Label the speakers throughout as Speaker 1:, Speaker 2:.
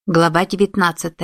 Speaker 1: Глава 19.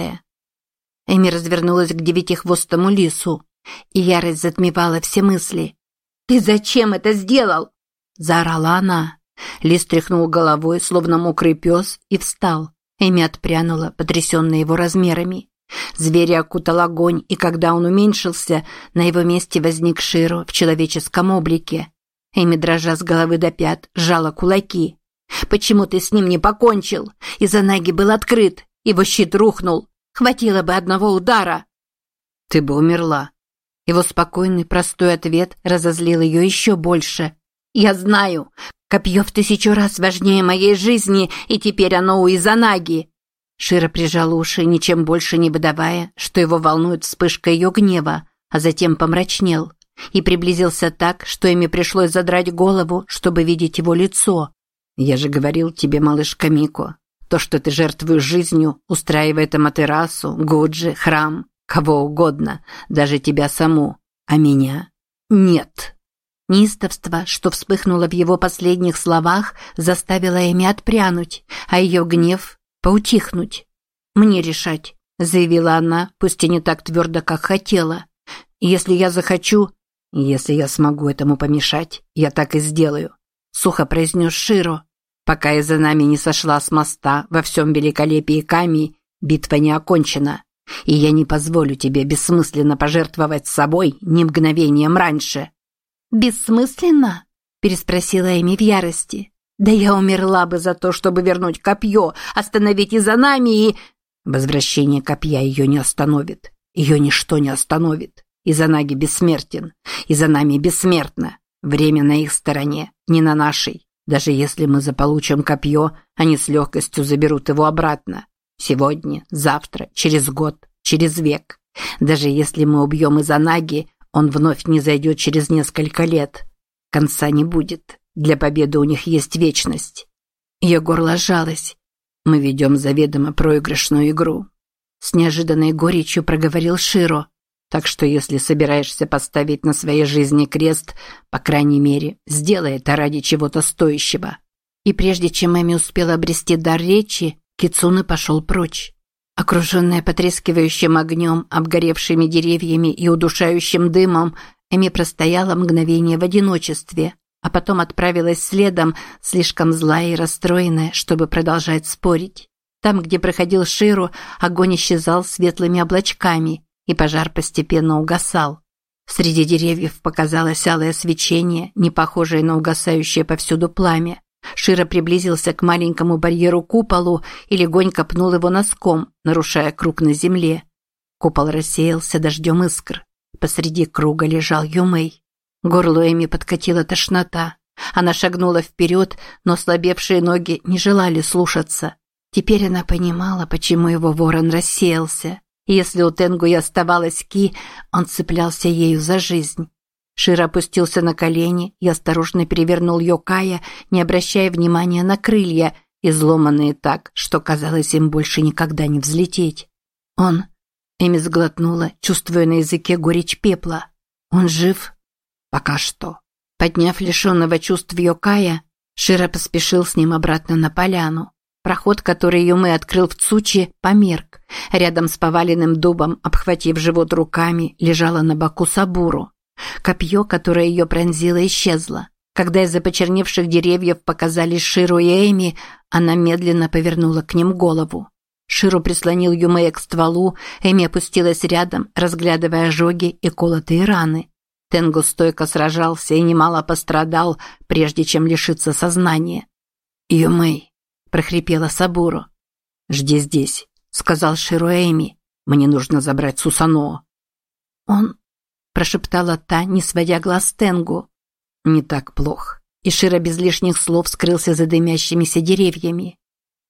Speaker 1: Эми развернулась к девятихвостому лису, и ярость затмевала все мысли. «Ты зачем это сделал?» – заорала она. Лис тряхнул головой, словно мокрый пес, и встал. Эми отпрянула, потрясенная его размерами. Зверя окутал огонь, и когда он уменьшился, на его месте возник Широ в человеческом облике. Эми, дрожа с головы до пят, сжала кулаки. «Почему ты с ним не покончил? Изанаги был открыт, его щит рухнул. Хватило бы одного удара». «Ты бы умерла». Его спокойный, простой ответ разозлил ее еще больше. «Я знаю, копье в 1000 раз важнее моей жизни, и теперь оно у Изанаги». Широ прижал уши, ничем больше не выдавая, что его волнует вспышка ее гнева, а затем помрачнел и приблизился так, что Эми пришлось задрать голову, чтобы видеть его лицо. «Я же говорил тебе, малышка Мико, то, что ты жертвуешь жизнью, устраивая Аматерасу, Гуджи, храм, кого угодно, даже тебя саму, а меня нет». Неистовство, что вспыхнуло в его последних словах, заставило Эми отпрянуть, а ее гнев поутихнуть. «Мне решать», – заявила она, пусть и не так твердо, как хотела. «Если я захочу, если я смогу этому помешать, я так и сделаю», – сухо произнес Широ. «Пока я за нами не сошла с моста во всем великолепии Ками, битва не окончена, и я не позволю тебе бессмысленно пожертвовать собой ни мгновением раньше». «Бессмысленно?» – переспросила Эми в ярости. «Да я умерла бы за то, чтобы вернуть копье, остановить Изанами и...» «Возвращение копья ее не остановит. Ее ничто не остановит. Изанаги бессмертен. Изанами бессмертна. Время на их стороне, не на нашей. Даже если мы заполучим копье, они с легкостью заберут его обратно. Сегодня, завтра, через год, через век. Даже если мы убьем Изанаги, он вновь не зайдет через несколько лет. Конца не будет. Для победы у них есть вечность». Ее горло сжалось. «Мы ведем заведомо проигрышную игру», – с неожиданной горечью проговорил Широ. «Так что если собираешься поставить на своей жизни крест, по крайней мере, сделай это ради чего-то стоящего». И прежде чем Эми успела обрести дар речи, Кицуне пошел прочь. Окруженная потрескивающим огнем, обгоревшими деревьями и удушающим дымом, Эми простояла мгновение в одиночестве, а потом отправилась следом, слишком злая и расстроенная, чтобы продолжать спорить. Там, где проходил Широ, огонь исчезал светлыми облачками, и пожар постепенно угасал. Среди деревьев показалось алое свечение, не похожее на угасающее повсюду пламя. Широ приблизился к маленькому барьеру-куполу и легонько пнул его носком, нарушая круг на земле. Купол рассеялся дождем искр. Посреди круга лежал Юмэй. Горлу Эми подкатила тошнота. Она шагнула вперед, но ослабевшие ноги не желали слушаться. Теперь она понимала, почему его ворон рассеялся. Если у Тенгу и оставалась Ки, он цеплялся ею за жизнь. Широ опустился на колени и осторожно перевернул Йокая, не обращая внимания на крылья, изломанные так, что казалось им больше никогда не взлететь. Он... Эми сглотнула, чувствуя на языке горечь пепла. Он жив? Пока что. Подняв лишенного чувств Йокая, Широ поспешил с ним обратно на поляну. Проход, который Юмэ открыл в Цучи, померк. Рядом с поваленным дубом, обхватив живот руками, лежала на боку Сабуру. Копье, которое ее пронзило, исчезло. Когда из-за почерневших деревьев показались Широ и Эми, она медленно повернула к ним голову. Широ прислонил Юмэя к стволу, Эми опустилась рядом, разглядывая ожоги и колотые раны. Тенгу стойко сражался и немало пострадал, прежде чем лишиться сознания. «Юмэй», – прохрипела Сабуру. «Жди здесь», – сказал Широ Эми. «Мне нужно забрать Сусаноо». «Он...» – прошептала та, не сводя глаз с Тенгу. «Не так плохо». И Широ без лишних слов скрылся за дымящимися деревьями.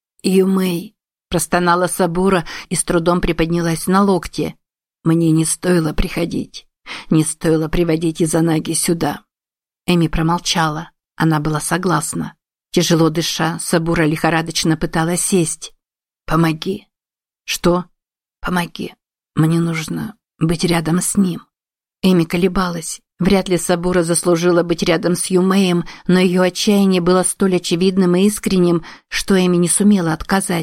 Speaker 1: «Юмэй», – простонала Сабура и с трудом приподнялась на локте. «Мне не стоило приходить. Не стоило приводить Изанаги сюда». Эми промолчала. Она была согласна. Тяжело дыша, Сабура лихорадочно пыталась сесть. «Помоги». «Что?» «Помоги. Мне нужно быть рядом с ним». Эми колебалась. Вряд ли Сабура заслужила быть рядом с Юмэем, но ее отчаяние было столь очевидным и искренним, что Эми не сумела отказать.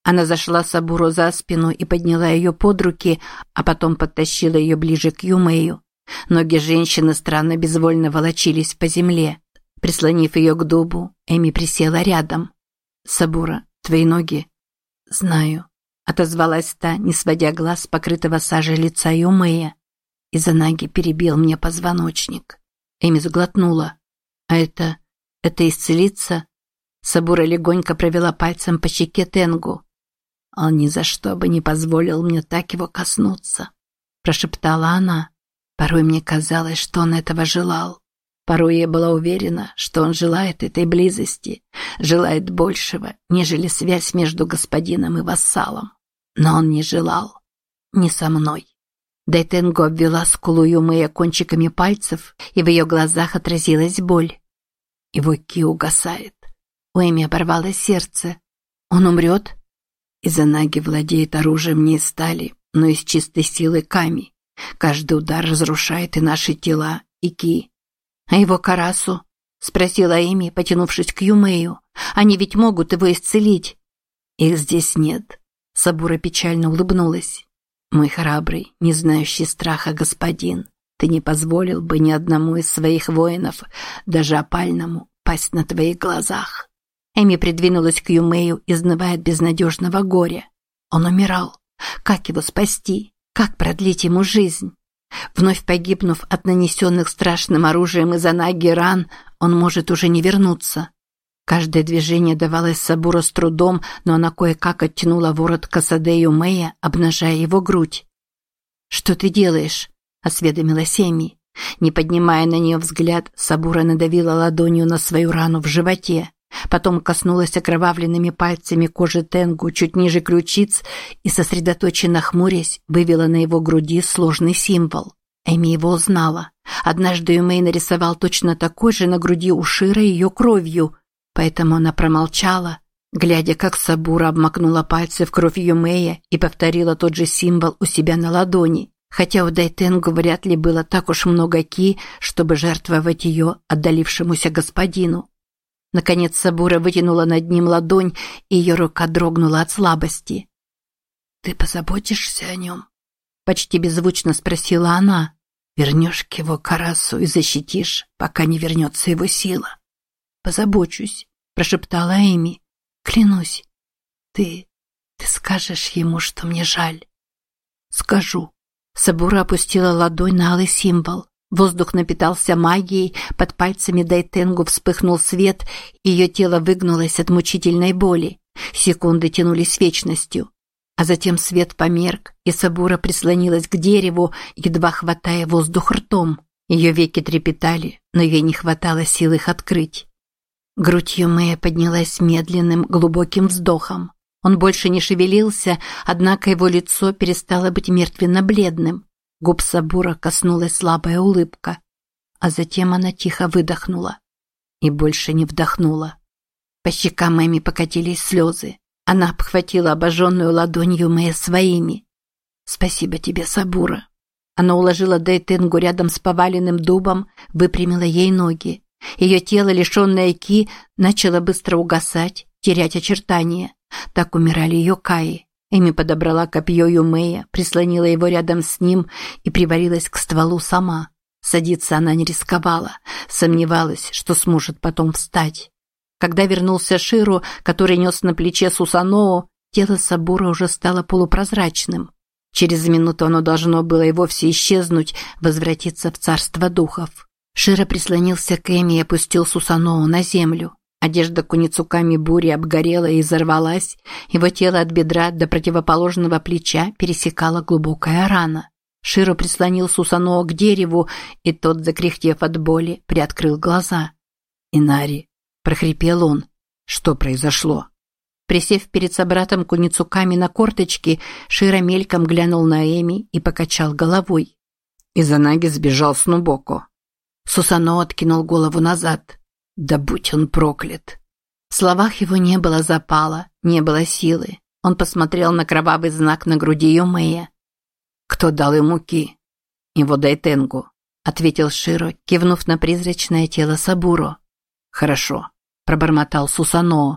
Speaker 1: Она зашла Сабуру за спину и подняла ее под руки, а потом подтащила ее ближе к Юмею. Ноги женщины странно безвольно волочились по земле. Прислонив ее к дубу, Эми присела рядом. «Сабура, твои ноги?» «Знаю», – отозвалась та, не сводя глаз с покрытого сажей лица Юмея. «Изанаги перебил мне позвоночник». Эми сглотнула. «А это исцелится?» Сабура легонько провела пальцем по щеке Тенгу. «Он ни за что бы не позволил мне так его коснуться», – прошептала она. Порой мне казалось, что он этого желал. Порой я была уверена, что он желает этой близости, желает большего, нежели связь между господином и вассалом. Но он не желал. Не со мной. Дайтенго обвела скулу Юмея кончиками пальцев, и в ее глазах отразилась боль. Его ки угасает. У Эми оборвалось сердце. Он умрет? Изанаги владеет оружием не из стали, но из чистой силы ками. Каждый удар разрушает и наши тела, и ки. «А его Карасу?» – спросила Эми, потянувшись к Юмею. «Они ведь могут его исцелить». «Их здесь нет», – Сабура печально улыбнулась. «Мой храбрый, не знающий страха господин, ты не позволил бы ни одному из своих воинов, даже опальному, пасть на твоих глазах». Эми придвинулась к Юмею, изнывая от безнадежного горя. Он умирал. Как его спасти? Как продлить ему жизнь? Вновь погибнув от нанесенных страшным оружием Изанаги ран, он может уже не вернуться. Каждое движение давалось Сабуро с трудом, но она кое-как оттянула ворот косаде Юмея, обнажая его грудь. «Что ты делаешь?» – осведомилась Эми. Не поднимая на нее взгляд, Сабура надавила ладонью на свою рану в животе. Потом коснулась окровавленными пальцами кожи Тенгу чуть ниже ключиц и, сосредоточенно хмурясь, вывела на его груди сложный символ. Эми его узнала. Однажды Юмей нарисовал точно такой же на груди у Шира ее кровью, поэтому она промолчала, глядя, как Сабура обмакнула пальцы в кровь Юмея и повторила тот же символ у себя на ладони, хотя у Дайтенгу вряд ли было так уж много ки, чтобы жертвовать ее отдалившемуся господину. Наконец Сабура вытянула над ним ладонь, и ее рука дрогнула от слабости. «Ты позаботишься о нем?» – почти беззвучно спросила она. «Вернешь к его Карасу и защитишь, пока не вернется его сила?» «Позабочусь», – прошептала Эми. «Клянусь. Ты скажешь ему, что мне жаль?» «Скажу». Сабура опустила ладонь на алый символ. Воздух напитался магией, под пальцами Дайтенгу вспыхнул свет, и ее тело выгнулось от мучительной боли. Секунды тянулись вечностью. А затем свет померк, и Сабура прислонилась к дереву, едва хватая воздух ртом. Ее веки трепетали, но ей не хватало сил их открыть. Грудь Юмея поднялась медленным, глубоким вздохом. Он больше не шевелился, однако его лицо перестало быть мертвенно-бледным. Губ Сабура коснулась слабая улыбка, а затем она тихо выдохнула и больше не вдохнула. По щекам Эми покатились слезы. Она обхватила обожженную ладонь Юмея своими. «Спасибо тебе, Сабура». Она уложила Дайтенгу рядом с поваленным дубом, выпрямила ей ноги. Ее тело, лишенное ки, начало быстро угасать, терять очертания. Так умирали ее каи. Эми подобрала копье Юмея, прислонила его рядом с ним и привалилась к стволу сама. Садиться она не рисковала, сомневалась, что сможет потом встать. Когда вернулся Ширу, который нес на плече Сусаноо, тело Сабура уже стало полупрозрачным. Через минуту оно должно было и вовсе исчезнуть, возвратиться в царство духов. Широ прислонился к Эми и опустил Сусаноо на землю. Одежда Куницуками Бури обгорела и изорвалась, его тело от бедра до противоположного плеча пересекала глубокая рана. Широ прислонил Сусаноо к дереву, и тот, закряхтев от боли, приоткрыл глаза. «Инари», – прохрипел он, – «что произошло?» Присев перед собратом Куницуками на корточки, Широ мельком глянул на Эми и покачал головой. Изанаги сбежал с Нубоко. Сусаноо откинул голову назад. Да будь он проклят. В словах его не было запала, не было силы. Он посмотрел на кровавый знак на груди Юмея. «Кто дал ему ки?» «Его Дайтенгу», – ответил Широ, кивнув на призрачное тело Сабуро. «Хорошо», – пробормотал Сусаноо.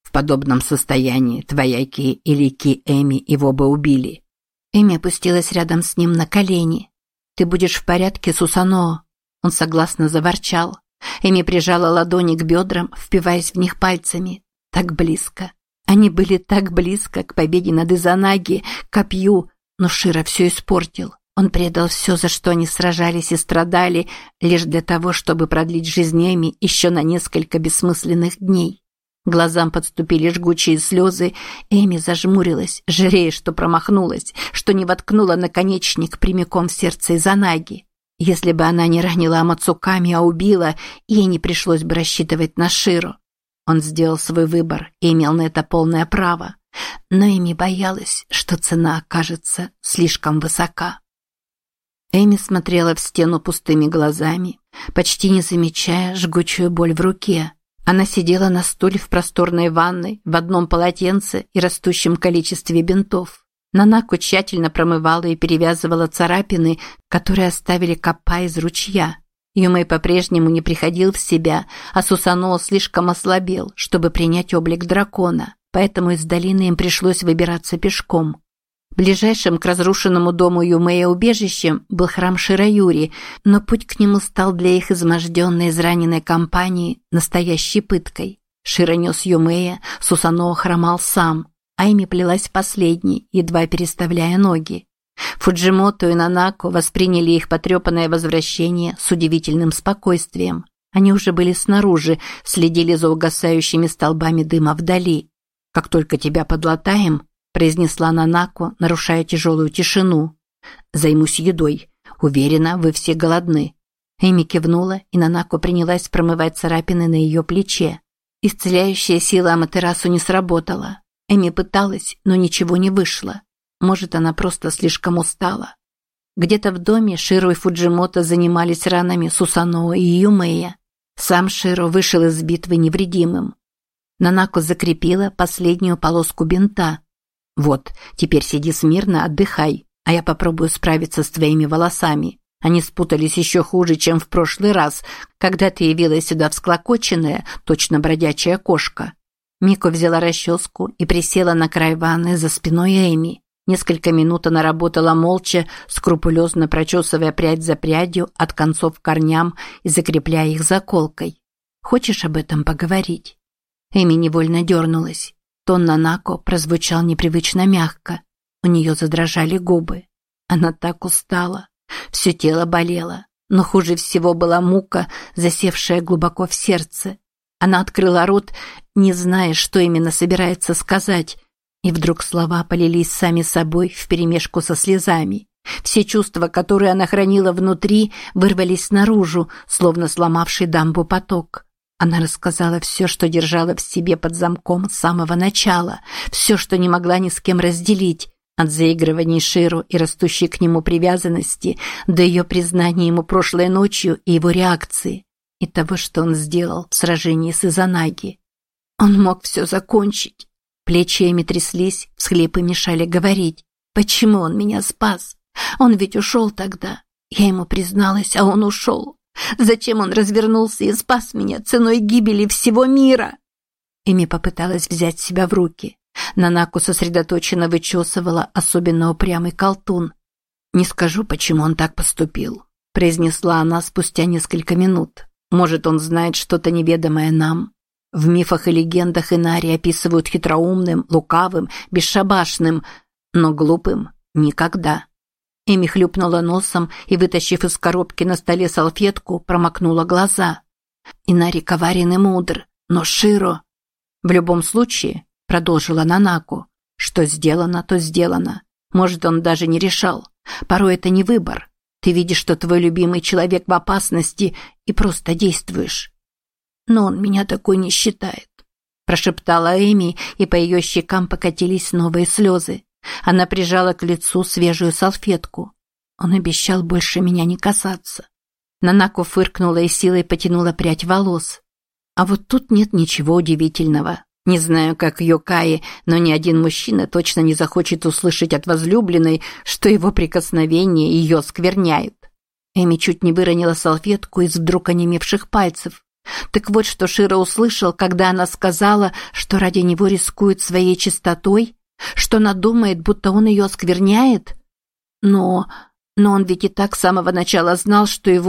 Speaker 1: В подобном состоянии твоя Ки или Ки Эми его бы убили». Эми опустилась рядом с ним на колени. «Ты будешь в порядке, Сусаноо?» Он согласно заворчал. Эми прижала ладони к бедрам, впиваясь в них пальцами. Так близко. Они были так близко к победе над Изанаги, к копью, но Широ все испортил. Он предал все, за что они сражались и страдали, лишь для того, чтобы продлить жизнь Эми еще на несколько бессмысленных дней. Глазам подступили жгучие слезы, Эми зажмурилась, жалея, что промахнулась, что не воткнула наконечник прямиком в сердце Изанаги. Если бы она не ранила Амацуками, а убила, ей не пришлось бы рассчитывать на Широ. Он сделал свой выбор и имел на это полное право, но Эми боялась, что цена окажется слишком высока. Эми смотрела в стену пустыми глазами, почти не замечая жгучую боль в руке. Она сидела на стуле в просторной ванной, в одном полотенце и растущем количестве бинтов. Нанако тщательно промывала и перевязывала царапины, которые оставили копа из ручья. Юмэй по-прежнему не приходил в себя, а Сусаноо слишком ослабел, чтобы принять облик дракона, поэтому из долины им пришлось выбираться пешком. Ближайшим к разрушенному дому Юмэя убежищем был храм Шираюри, но путь к нему стал для их изможденной, израненной компании настоящей пыткой. Широ нес Юмэя, Сусаноо хромал сам, а Эми плелась последней, едва переставляя ноги. Фуджимото и Нанако восприняли их потрепанное возвращение с удивительным спокойствием. Они уже были снаружи, следили за угасающими столбами дыма вдали. «Как только тебя подлатаем», – произнесла Нанако, нарушая тяжелую тишину. «Займусь едой. Уверена, вы все голодны». Эми кивнула, и Нанако принялась промывать царапины на ее плече. Исцеляющая сила Аматерасу не сработала. Эми пыталась, но ничего не вышло. Может, она просто слишком устала. Где-то в доме Широ и Фуджимото занимались ранами Сусаноо и Юмэя. Сам Широ вышел из битвы невредимым. Нанако закрепила последнюю полоску бинта. «Вот, теперь сиди смирно, отдыхай, а я попробую справиться с твоими волосами. Они спутались еще хуже, чем в прошлый раз, когда ты явилась сюда всклокоченная, точно бродячая кошка». Мико взяла расческу и присела на край ванны за спиной Эми. Несколько минут она работала молча, скрупулезно прочесывая прядь за прядью от концов к корням и закрепляя их заколкой. «Хочешь об этом поговорить?» Эми невольно дернулась. Тон Нанако прозвучал непривычно мягко. У нее задрожали губы. Она так устала. Все тело болело. Но хуже всего была мука, засевшая глубоко в сердце. Она открыла рот, не зная, что именно собирается сказать, и вдруг слова полились сами собой вперемешку со слезами. Все чувства, которые она хранила внутри, вырвались наружу, словно сломавший дамбу поток. Она рассказала все, что держала в себе под замком с самого начала, все, что не могла ни с кем разделить, от заигрываний Широ и растущей к нему привязанности до ее признания ему прошлой ночью и его реакции. И того, что он сделал в сражении с Изанаги. Он мог все закончить. Плечи Эми тряслись, всхлипы мешали говорить. Почему он меня спас? Он ведь ушел тогда. Я ему призналась, а он ушел. Зачем он развернулся и спас меня ценой гибели всего мира? Эми попыталась взять себя в руки. Нанако сосредоточенно вычесывала особенно упрямый колтун. «Не скажу, почему он так поступил», – произнесла она спустя несколько минут. «Может, он знает что-то неведомое нам. В мифах и легендах Инари описывают хитроумным, лукавым, бесшабашным, но глупым никогда». Эми хлюпнула носом и, вытащив из коробки на столе салфетку, промокнула глаза. Инари коварен и мудр, но Широ... «В любом случае», – продолжила Нанако, – «что сделано, то сделано. Может, он даже не решал. Порой это не выбор. Ты видишь, что твой любимый человек в опасности, и просто действуешь». «Но он меня такой не считает», – прошептала Эми, и по ее щекам покатились новые слезы. Она прижала к лицу свежую салфетку. Он обещал больше меня не касаться. Нанако фыркнула и силой потянула прядь волос. А вот тут нет ничего удивительного. Не знаю, как Йокаи, но ни один мужчина точно не захочет услышать от возлюбленной, что его прикосновения ее скверняют. Эми чуть не выронила салфетку из вдруг онемевших пальцев. Так вот, что Широ услышал, когда она сказала, что ради него рискует своей чистотой, что она думает, будто он ее оскверняет. Но он ведь и так с самого начала знал,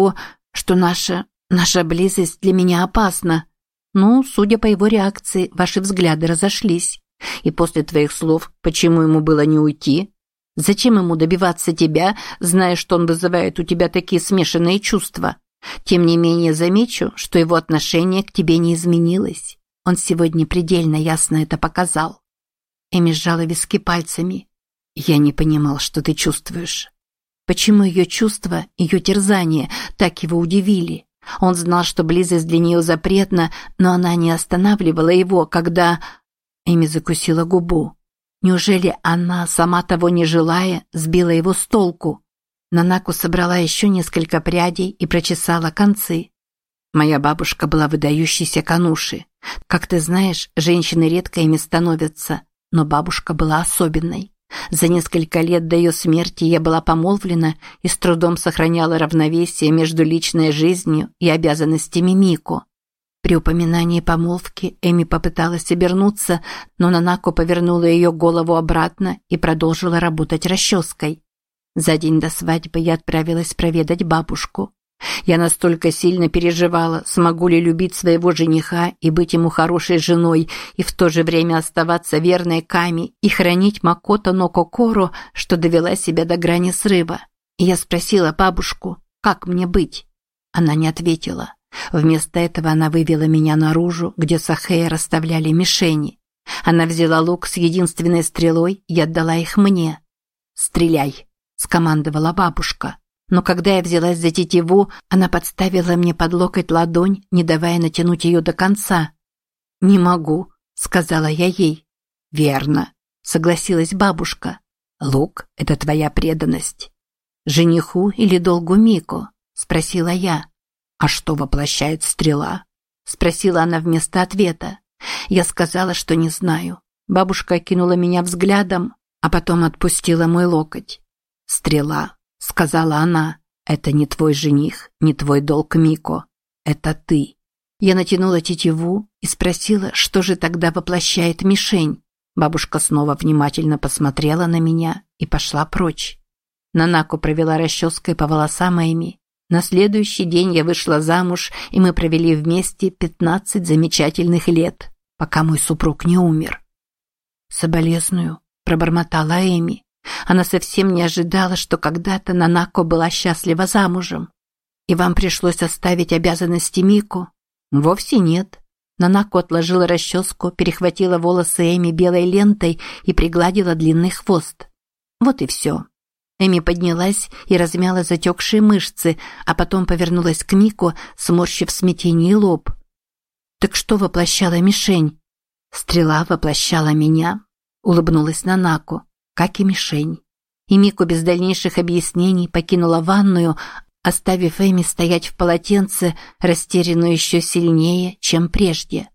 Speaker 1: что наша близость для меня опасна. Ну, судя по его реакции, ваши взгляды разошлись. И после твоих слов, почему ему было не уйти? Зачем ему добиваться тебя, зная, что он вызывает у тебя такие смешанные чувства? Тем не менее, замечу, что его отношение к тебе не изменилось. Он сегодня предельно ясно это показал. Эми сжала виски пальцами. Я не понимал, что ты чувствуешь. Почему ее чувства, ее терзания так его удивили? Он знал, что близость для нее запретна, но она не останавливала его, когда... Эми закусила губу. Неужели она, сама того не желая, сбила его с толку? Нанако собрала еще несколько прядей и прочесала концы. Моя бабушка была выдающейся кануши. Как ты знаешь, женщины редко ими становятся, но бабушка была особенной. За несколько лет до ее смерти я была помолвлена и с трудом сохраняла равновесие между личной жизнью и обязанностями Мико. При упоминании помолвки Эми попыталась обернуться, но Нанако повернула ее голову обратно и продолжила работать расческой. За день до свадьбы я отправилась проведать бабушку. Я настолько сильно переживала, смогу ли любить своего жениха и быть ему хорошей женой, и в то же время оставаться верной Ками и хранить Макото но Кокоро, что довела себя до грани срыва. И я спросила бабушку, как мне быть? Она не ответила. Вместо этого она вывела меня наружу, где Сахея расставляли мишени. Она взяла лук с единственной стрелой и отдала их мне. «Стреляй!» – скомандовала бабушка. Но когда я взялась за тетиву, она подставила мне под локоть ладонь, не давая натянуть ее до конца. «Не могу», – сказала я ей. «Верно», – согласилась бабушка. «Лук – это твоя преданность». «Жениху или долгу Мико?» – спросила я. «А что воплощает стрела?» – спросила она вместо ответа. Я сказала, что не знаю. Бабушка окинула меня взглядом, а потом отпустила мой локоть. «Стрела», – сказала она, – «это не твой жених, не твой долг Мико. Это ты». Я натянула тетиву и спросила, что же тогда воплощает мишень. Бабушка снова внимательно посмотрела на меня и пошла прочь. Нанако провела расческой по волосам Эми. На следующий день я вышла замуж, и мы провели вместе 15 замечательных лет, пока мой супруг не умер. «Соболезную», – пробормотала Эми. Она совсем не ожидала, что когда-то Нанако была счастлива замужем. «И вам пришлось оставить обязанности Мико?» «Вовсе нет». Нанако отложила расческу, перехватила волосы Эми белой лентой и пригладила длинный хвост. «Вот и все». Эми поднялась и размяла затекшие мышцы, а потом повернулась к Мико, сморщив в смятении лоб. «Так что воплощала мишень?» «Стрела воплощала меня», – улыбнулась Нанако, – «как и мишень». И Мико без дальнейших объяснений покинула ванную, оставив Эми стоять в полотенце, растерянную еще сильнее, чем прежде.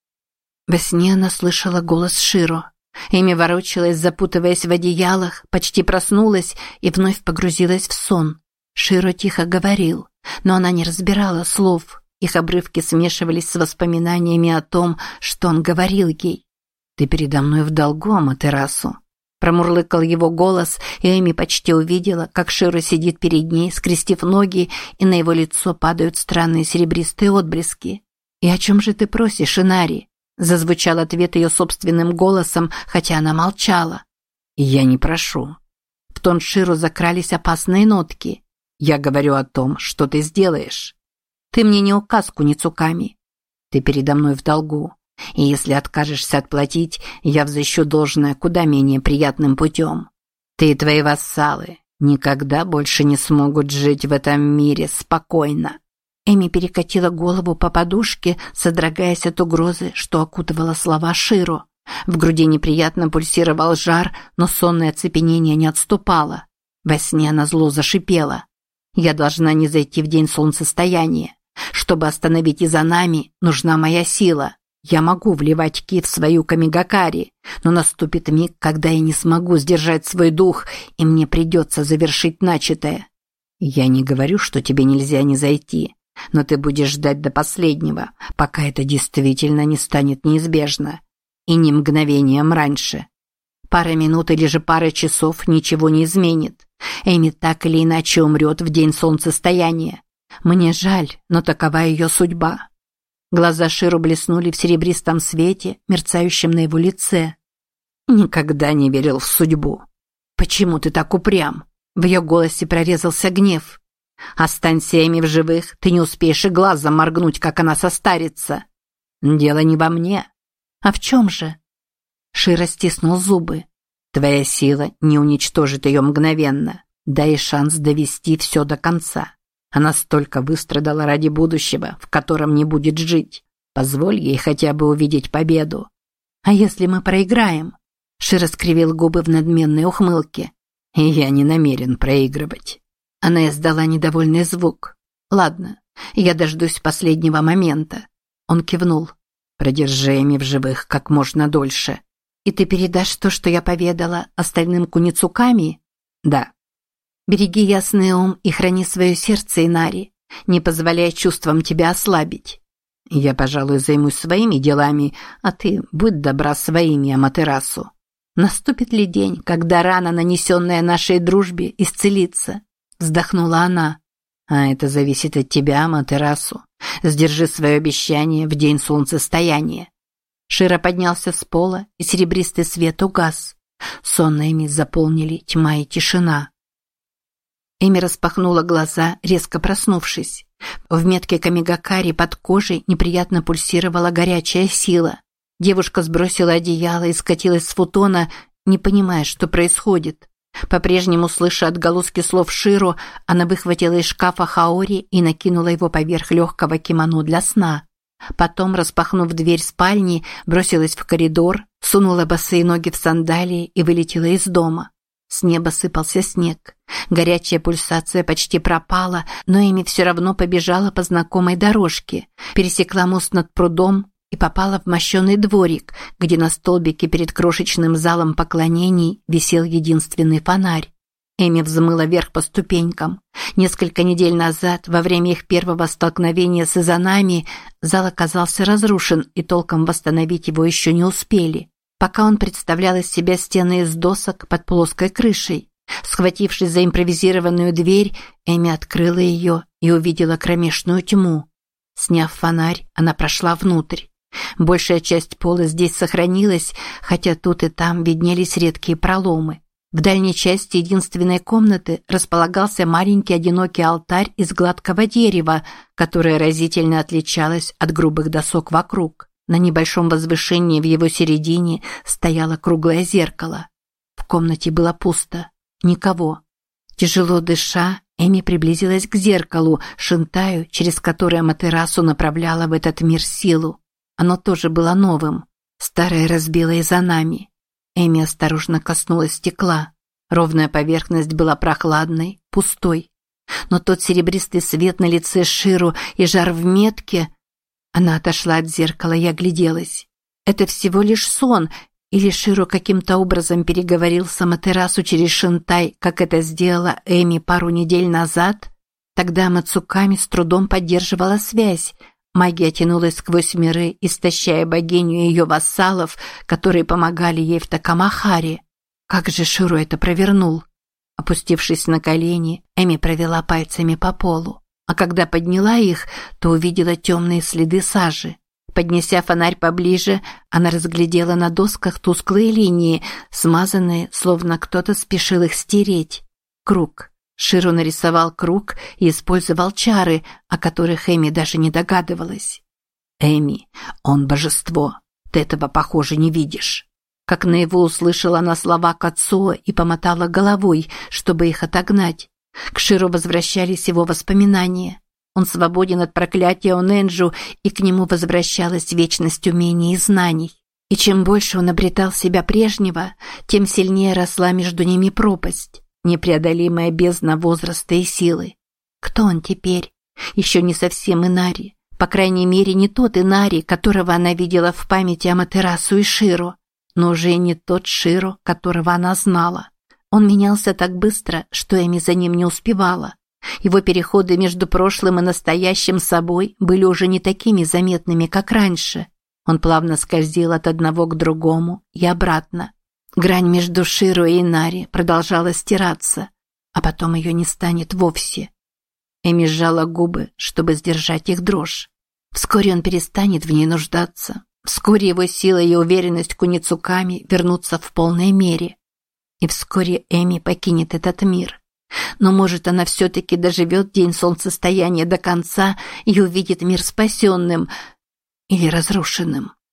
Speaker 1: Во сне она слышала голос Широ. Эми ворочалась, запутываясь в одеялах, почти проснулась и вновь погрузилась в сон. Широ тихо говорил, но она не разбирала слов. Их обрывки смешивались с воспоминаниями о том, что он говорил ей. «Ты передо мной в долгу, Аматерасу». Промурлыкал его голос, и Эми почти увидела, как Широ сидит перед ней, скрестив ноги, и на его лицо падают странные серебристые отблески. «И о чем же ты просишь, Инари?» Зазвучал ответ ее собственным голосом, хотя она молчала. «Я не прошу». В тон Широ закрались опасные нотки. «Я говорю о том, что ты сделаешь. Ты мне не указку, ни Цуками. Ты передо мной в долгу. И если откажешься отплатить, я взыщу должное куда менее приятным путем. Ты и твои вассалы никогда больше не смогут жить в этом мире спокойно». Эми перекатила голову по подушке, содрогаясь от угрозы, что окутывала слова Широ. В груди неприятно пульсировал жар, но сонное оцепенение не отступало. Во сне она зло зашипела. «Я должна не зайти в день солнцестояния. Чтобы остановить Изанами, нужна моя сила. Я могу вливать ки в свою камигакари, но наступит миг, когда я не смогу сдержать свой дух, и мне придется завершить начатое. Я не говорю, что тебе нельзя не зайти. Но ты будешь ждать до последнего, пока это действительно не станет неизбежно. И ни мгновением раньше. Пара минут или же пара часов ничего не изменит. Эми так или иначе умрет в день солнцестояния. Мне жаль, но такова ее судьба. Глаза Широ блеснули в серебристом свете, мерцающем на его лице. Никогда не верил в судьбу. Почему ты так упрям? В ее голосе прорезался гнев. Останься Эми в живых, ты не успеешь и глазом моргнуть, как она состарится. Дело не во мне. А в чем же? Широ стиснул зубы. Твоя сила не уничтожит ее мгновенно. Дай шанс довести все до конца. Она столько выстрадала ради будущего, в котором не будет жить. Позволь ей хотя бы увидеть победу. А если мы проиграем? Широ скривил губы в надменной ухмылке. И я не намерен проигрывать. Она издала недовольный звук. Ладно, я дождусь последнего момента. Он кивнул. Продержи Эми в живых как можно дольше. И ты передашь то, что я поведала, остальным куницуками? Да. Береги ясный ум и храни свое сердце, Инари. Не позволяй чувствам тебя ослабить. Я, пожалуй, займусь своими делами, а ты будь добра своими, Аматерасу. Наступит ли день, когда рана, нанесенная нашей дружбе, исцелится? Вздохнула она. А это зависит от тебя, Аматерасу. Сдержи свое обещание в день солнцестояния. Широ поднялся с пола, и серебристый свет угас. Сон Эми заполнили тьма и тишина. Эми распахнула глаза, резко проснувшись. В метке камигакари под кожей неприятно пульсировала горячая сила. Девушка сбросила одеяло и скатилась с футона, не понимая, что происходит. По-прежнему слыша отголоски слов Широ, она выхватила из шкафа хаори и накинула его поверх легкого кимоно для сна. Потом, распахнув дверь спальни, бросилась в коридор, сунула босые ноги в сандалии и вылетела из дома. С неба сыпался снег. Горячая пульсация почти пропала, но Эми все равно побежала по знакомой дорожке, пересекла мост над прудом и попала в мощеный дворик, где на столбике перед крошечным залом поклонений висел единственный фонарь. Эми взмыла вверх по ступенькам. Несколько недель назад, во время их первого столкновения с изанами, зал оказался разрушен, и толком восстановить его еще не успели. Пока он представлял из себя стены из досок под плоской крышей. Схватившись за импровизированную дверь, Эми открыла ее и увидела кромешную тьму. Сняв фонарь, она прошла внутрь. Большая часть пола здесь сохранилась, хотя тут и там виднелись редкие проломы. В дальней части единственной комнаты располагался маленький одинокий алтарь из гладкого дерева, которое разительно отличалось от грубых досок вокруг. На небольшом возвышении в его середине стояло круглое зеркало. В комнате было пусто. Никого. Тяжело дыша, Эми приблизилась к зеркалу, Шинтаю, через которое Аматерасу направляла в этот мир силу. Оно тоже было новым. Старое разбило изанами. Эми осторожно коснулась стекла. Ровная поверхность была прохладной, пустой. Но тот серебристый свет на лице Широ и жар в метке... Она отошла от зеркала и огляделась. Это всего лишь сон, или Широ каким-то образом переговорил с Аматерасу через Шинтай, как это сделала Эми пару недель назад? Тогда Мацуками с трудом поддерживала связь. Магия тянулась сквозь миры, истощая богиню и ее вассалов, которые помогали ей в Такамахаре. Как же Широ это провернул? Опустившись на колени, Эми провела пальцами по полу. А когда подняла их, то увидела темные следы сажи. Поднеся фонарь поближе, она разглядела на досках тусклые линии, смазанные, словно кто-то спешил их стереть. Круг. Широ нарисовал круг и использовал чары, о которых Эми даже не догадывалась. «Эми, он божество. Ты этого, похоже, не видишь». Как наяву услышала она слова Кацуо и помотала головой, чтобы их отогнать. К Широ возвращались его воспоминания. Он свободен от проклятия Оненджу, и к нему возвращалась вечность умений и знаний. И чем больше он обретал себя прежнего, тем сильнее росла между ними пропасть, непреодолимая бездна возраста и силы. Кто он теперь? Еще не совсем Инари. По крайней мере, не тот Инари, которого она видела в памяти Аматерасу и Широ, но уже и не тот Широ, которого она знала. Он менялся так быстро, что Эми за ним не успевала. Его переходы между прошлым и настоящим собой были уже не такими заметными, как раньше. Он плавно скользил от одного к другому и обратно. Грань между Широ и Инари продолжала стираться, а потом ее не станет вовсе. Эми сжала губы, чтобы сдержать их дрожь. Вскоре он перестанет в ней нуждаться. Вскоре его сила и уверенность Куницуками вернутся в полной мере. И вскоре Эми покинет этот мир. Но, может, она все-таки доживет день солнцестояния до конца и увидит мир спасенным или разрушенным.